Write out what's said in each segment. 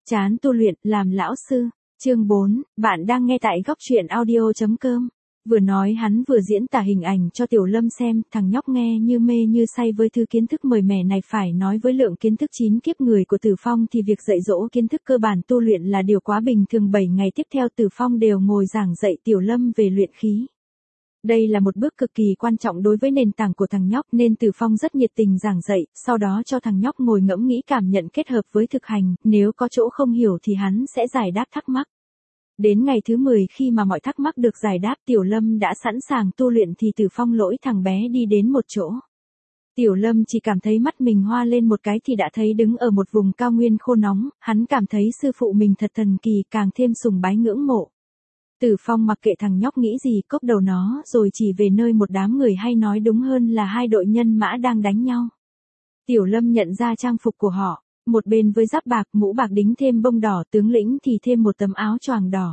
Chán tu luyện, làm lão sư. Chương 4, bạn đang nghe tại góc truyện audio.com. Vừa nói hắn vừa diễn tả hình ảnh cho Tiểu Lâm xem, thằng nhóc nghe như mê như say với thứ kiến thức mới mẻ này, phải nói với lượng kiến thức 9 kiếp người của Tử Phong thì việc dạy dỗ kiến thức cơ bản tu luyện là điều quá bình thường. 7 ngày tiếp theo Tử Phong đều ngồi giảng dạy Tiểu Lâm về luyện khí. Đây là một bước cực kỳ quan trọng đối với nền tảng của thằng nhóc nên Tử Phong rất nhiệt tình giảng dạy, sau đó cho thằng nhóc ngồi ngẫm nghĩ cảm nhận kết hợp với thực hành, nếu có chỗ không hiểu thì hắn sẽ giải đáp thắc mắc. Đến ngày thứ 10 khi mà mọi thắc mắc được giải đáp, Tiểu Lâm đã sẵn sàng tu luyện thì Tử Phong lỗi thằng bé đi đến một chỗ. Tiểu Lâm chỉ cảm thấy mắt mình hoa lên một cái thì đã thấy đứng ở một vùng cao nguyên khô nóng, hắn cảm thấy sư phụ mình thật thần kỳ, càng thêm sùng bái ngưỡng mộ. Tử Phong mặc kệ thằng nhóc nghĩ gì, cốc đầu nó rồi chỉ về nơi một đám người, hay nói đúng hơn là hai đội nhân mã đang đánh nhau. Tiểu Lâm nhận ra trang phục của họ, một bên với giáp bạc, mũ bạc đính thêm bông đỏ, tướng lĩnh thì thêm một tấm áo choàng đỏ.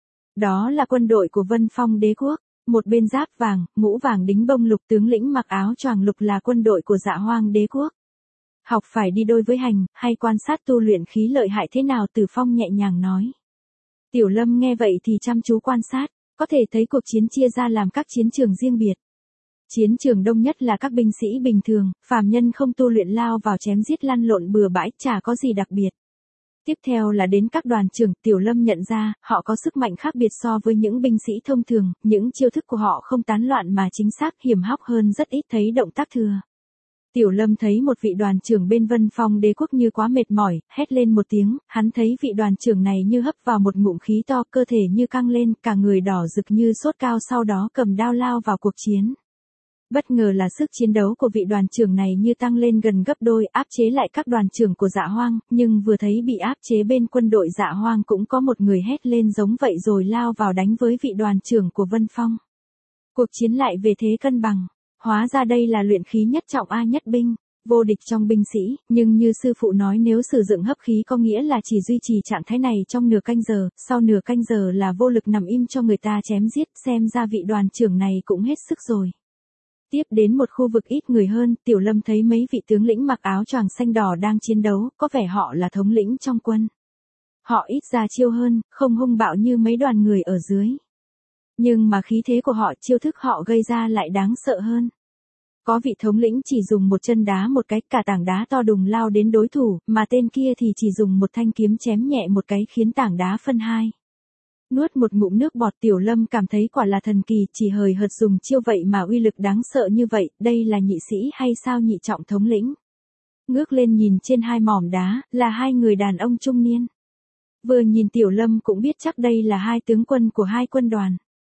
Đó là quân đội của Vân Phong Đế quốc, một bên giáp vàng, mũ vàng đính bông lục, tướng lĩnh mặc áo choàng lục là quân đội của Dạ Hoang Đế quốc. Học phải đi đôi với hành, hay quan sát tu luyện khí lợi hại thế nào, Tử Phong nhẹ nhàng nói. Tiểu Lâm nghe vậy thì chăm chú quan sát, có thể thấy cuộc chiến chia ra làm các chiến trường riêng biệt. Chiến trường đông nhất là các binh sĩ bình thường, phàm nhân không tu luyện lao vào chém giết lăn lộn bừa bãi, chả có gì đặc biệt. Tiếp theo là đến các đoàn trưởng, Tiểu Lâm nhận ra, họ có sức mạnh khác biệt so với những binh sĩ thông thường, những chiêu thức của họ không tán loạn mà chính xác, hiểm hóc hơn rất ít thấy động tác thừa. Tiểu Lâm thấy một vị đoàn trưởng bên Vân Phong Đế quốc như quá mệt mỏi, hét lên một tiếng, hắn thấy vị đoàn trưởng này như hấp vào một ngụm khí to, cơ thể như căng lên, cả người đỏ rực như sốt cao, sau đó cầm đao lao vào cuộc chiến. Bất ngờ là sức chiến đấu của vị đoàn trưởng này như tăng lên gần gấp đôi, áp chế lại các đoàn trưởng của Dạ Hoang, nhưng vừa thấy bị áp chế bên quân đội Dạ Hoang cũng có một người hét lên giống vậy rồi lao vào đánh với vị đoàn trưởng của Vân Phong. Cuộc chiến lại về thế cân bằng. Hóa ra đây là luyện khí nhất trọng A nhất binh, vô địch trong binh sĩ, nhưng như sư phụ nói nếu sử dụng hấp khí có nghĩa là chỉ duy trì trạng thái này trong nửa canh giờ, sau nửa canh giờ là vô lực nằm im cho người ta chém giết, xem ra vị đoàn trưởng này cũng hết sức rồi. Tiếp đến một khu vực ít người hơn, Tiểu Lâm thấy mấy vị tướng lĩnh mặc áo choàng xanh đỏ đang chiến đấu, có vẻ họ là thống lĩnh trong quân. Họ ít ra chiêu hơn, không hung bạo như mấy đoàn người ở dưới. Nhưng mà khí thế của họ, chiêu thức họ gây ra lại đáng sợ hơn. Có vị thống lĩnh chỉ dùng một chân đá một cái, cả tảng đá to đùng lao đến đối thủ, mà tên kia thì chỉ dùng một thanh kiếm chém nhẹ một cái khiến tảng đá phân hai. Nuốt một ngụm nước bọt, Tiểu Lâm cảm thấy quả là thần kỳ, chỉ hời hợt dùng chiêu vậy mà uy lực đáng sợ như vậy, đây là nhị sĩ hay sao nhị trọng thống lĩnh? Ngước lên nhìn trên hai mỏm đá, là hai người đàn ông trung niên. Vừa nhìn Tiểu Lâm cũng biết chắc đây là hai tướng quân của hai quân đoàn.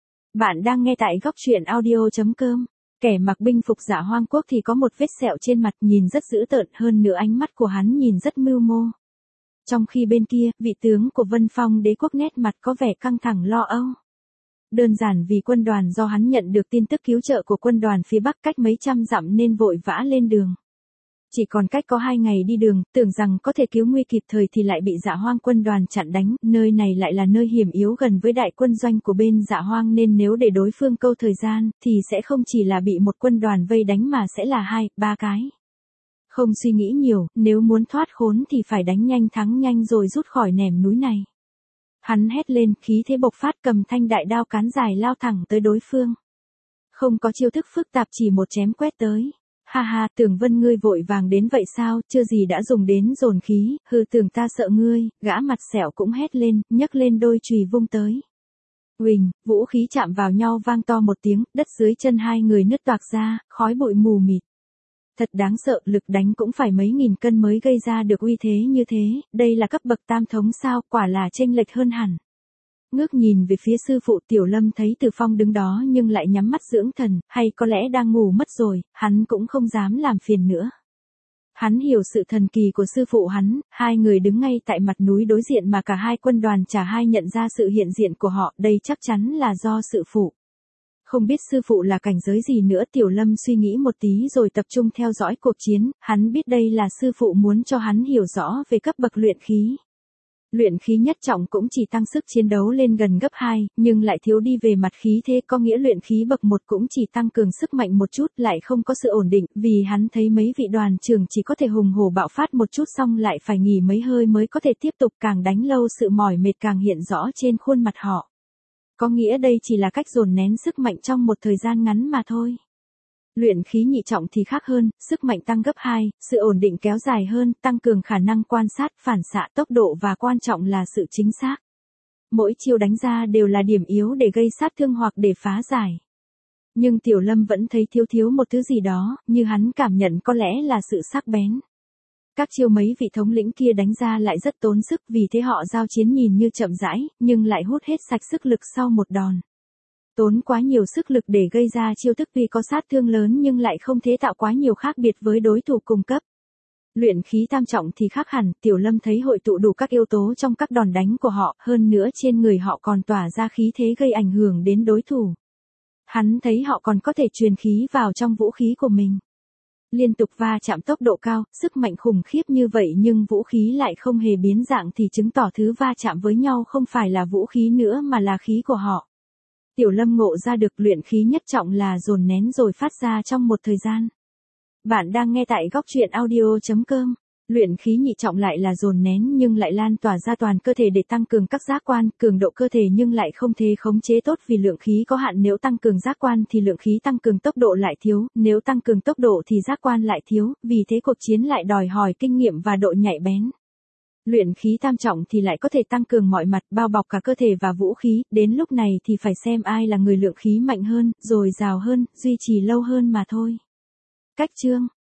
Bạn đang nghe tại góc truyện audio.com. Kẻ mặc binh phục Dạ Hoang quốc thì có một vết sẹo trên mặt, nhìn rất dữ tợn, hơn nữa ánh mắt của hắn nhìn rất mưu mô. Trong khi bên kia, vị tướng của Vân Phong Đế quốc nét mặt có vẻ căng thẳng lo âu. Đơn giản vì quân đoàn do hắn nhận được tin tức cứu trợ của quân đoàn phía Bắc cách mấy trăm dặm nên vội vã lên đường. Chỉ còn cách có 2 ngày đi đường, tưởng rằng có thể cứu nguy kịp thời thì lại bị Dạ Hoang quân đoàn chặn đánh, nơi này lại là nơi hiểm yếu gần với đại quân doanh của bên Dạ Hoang nên nếu để đối phương câu thời gian, thì sẽ không chỉ là bị một quân đoàn vây đánh mà sẽ là 2, 3 cái. Không suy nghĩ nhiều, nếu muốn thoát khốn thì phải đánh nhanh thắng nhanh rồi rút khỏi nẻm núi này. Hắn hét lên, khí thế bộc phát, cầm thanh đại đao cán dài lao thẳng tới đối phương. Không có chiêu thức phức tạp, chỉ một chém quét tới. Ha ha, tưởng Vân ngươi vội vàng đến vậy sao, chưa gì đã dùng đến dồn khí, hừ, tưởng ta sợ ngươi, gã mặt sẹo cũng hét lên, nhấc lên đôi chùy vung tới. Uỳnh, vũ khí chạm vào nhau vang to một tiếng, đất dưới chân hai người nứt toạc ra, khói bụi mù mịt. Thật đáng sợ, lực đánh cũng phải mấy nghìn cân mới gây ra được uy thế như thế, đây là cấp bậc tam thống sao, quả là chênh lệch hơn hẳn. Ngước nhìn về phía sư phụ, Tiểu Lâm thấy Tử Phong đứng đó nhưng lại nhắm mắt dưỡng thần, hay có lẽ đang ngủ mất rồi, hắn cũng không dám làm phiền nữa. Hắn hiểu sự thần kỳ của sư phụ hắn, hai người đứng ngay tại mặt núi đối diện mà cả hai quân đoàn chả hai nhận ra sự hiện diện của họ, đây chắc chắn là do sư phụ. Không biết sư phụ là cảnh giới gì nữa, Tiểu Lâm suy nghĩ một tí rồi tập trung theo dõi cuộc chiến, hắn biết đây là sư phụ muốn cho hắn hiểu rõ về cấp bậc luyện khí. Luyện khí nhất trọng cũng chỉ tăng sức chiến đấu lên gần gấp 2, nhưng lại thiếu đi về mặt khí thế, có nghĩa luyện khí bậc 1 cũng chỉ tăng cường sức mạnh một chút, lại không có sự ổn định, vì hắn thấy mấy vị đoàn trưởng chỉ có thể hùng hổ bạo phát một chút xong lại phải nghỉ mấy hơi mới có thể tiếp tục, càng đánh lâu sự mỏi mệt càng hiện rõ trên khuôn mặt họ. Có nghĩa đây chỉ là cách dồn nén sức mạnh trong một thời gian ngắn mà thôi. Luyện khí nhị trọng thì khác hơn, sức mạnh tăng gấp 2, sự ổn định kéo dài hơn, tăng cường khả năng quan sát, phản xạ, tốc độ và quan trọng là sự chính xác. Mỗi chiêu đánh ra đều là điểm yếu để gây sát thương hoặc để phá giải. Nhưng Tiểu Lâm vẫn thấy thiếu một thứ gì đó, như hắn cảm nhận có lẽ là sự sắc bén. Các chiêu mấy vị thống lĩnh kia đánh ra lại rất tốn sức, vì thế họ giao chiến nhìn như chậm rãi, nhưng lại hút hết sạch sức lực sau một đòn. Tốn quá nhiều sức lực để gây ra chiêu thức tuy có sát thương lớn nhưng lại không thể tạo quá nhiều khác biệt với đối thủ cùng cấp. Luyện khí tam trọng thì khác hẳn, Tiểu Lâm thấy hội tụ đủ các yếu tố trong các đòn đánh của họ, hơn nữa trên người họ còn tỏa ra khí thế gây ảnh hưởng đến đối thủ. Hắn thấy họ còn có thể truyền khí vào trong vũ khí của mình. Liên tục va chạm tốc độ cao, sức mạnh khủng khiếp như vậy nhưng vũ khí lại không hề biến dạng thì chứng tỏ thứ va chạm với nhau không phải là vũ khí nữa mà là khí của họ. Tiểu Lâm ngộ ra được luyện khí nhất trọng là dồn nén rồi phát ra trong một thời gian. Bạn đang nghe tại góc truyện audio.com. Luyện khí nhị trọng lại là dồn nén nhưng lại lan tỏa ra toàn cơ thể để tăng cường các giác quan, cường độ cơ thể nhưng lại không thể khống chế tốt vì lượng khí có hạn, nếu tăng cường giác quan thì lượng khí tăng cường tốc độ lại thiếu, nếu tăng cường tốc độ thì giác quan lại thiếu, vì thế cuộc chiến lại đòi hỏi kinh nghiệm và độ nhạy bén. Luyện khí tam trọng thì lại có thể tăng cường mọi mặt, bao bọc cả cơ thể và vũ khí, đến lúc này thì phải xem ai là người lượng khí mạnh hơn, dồi dào hơn, duy trì lâu hơn mà thôi. Cách chương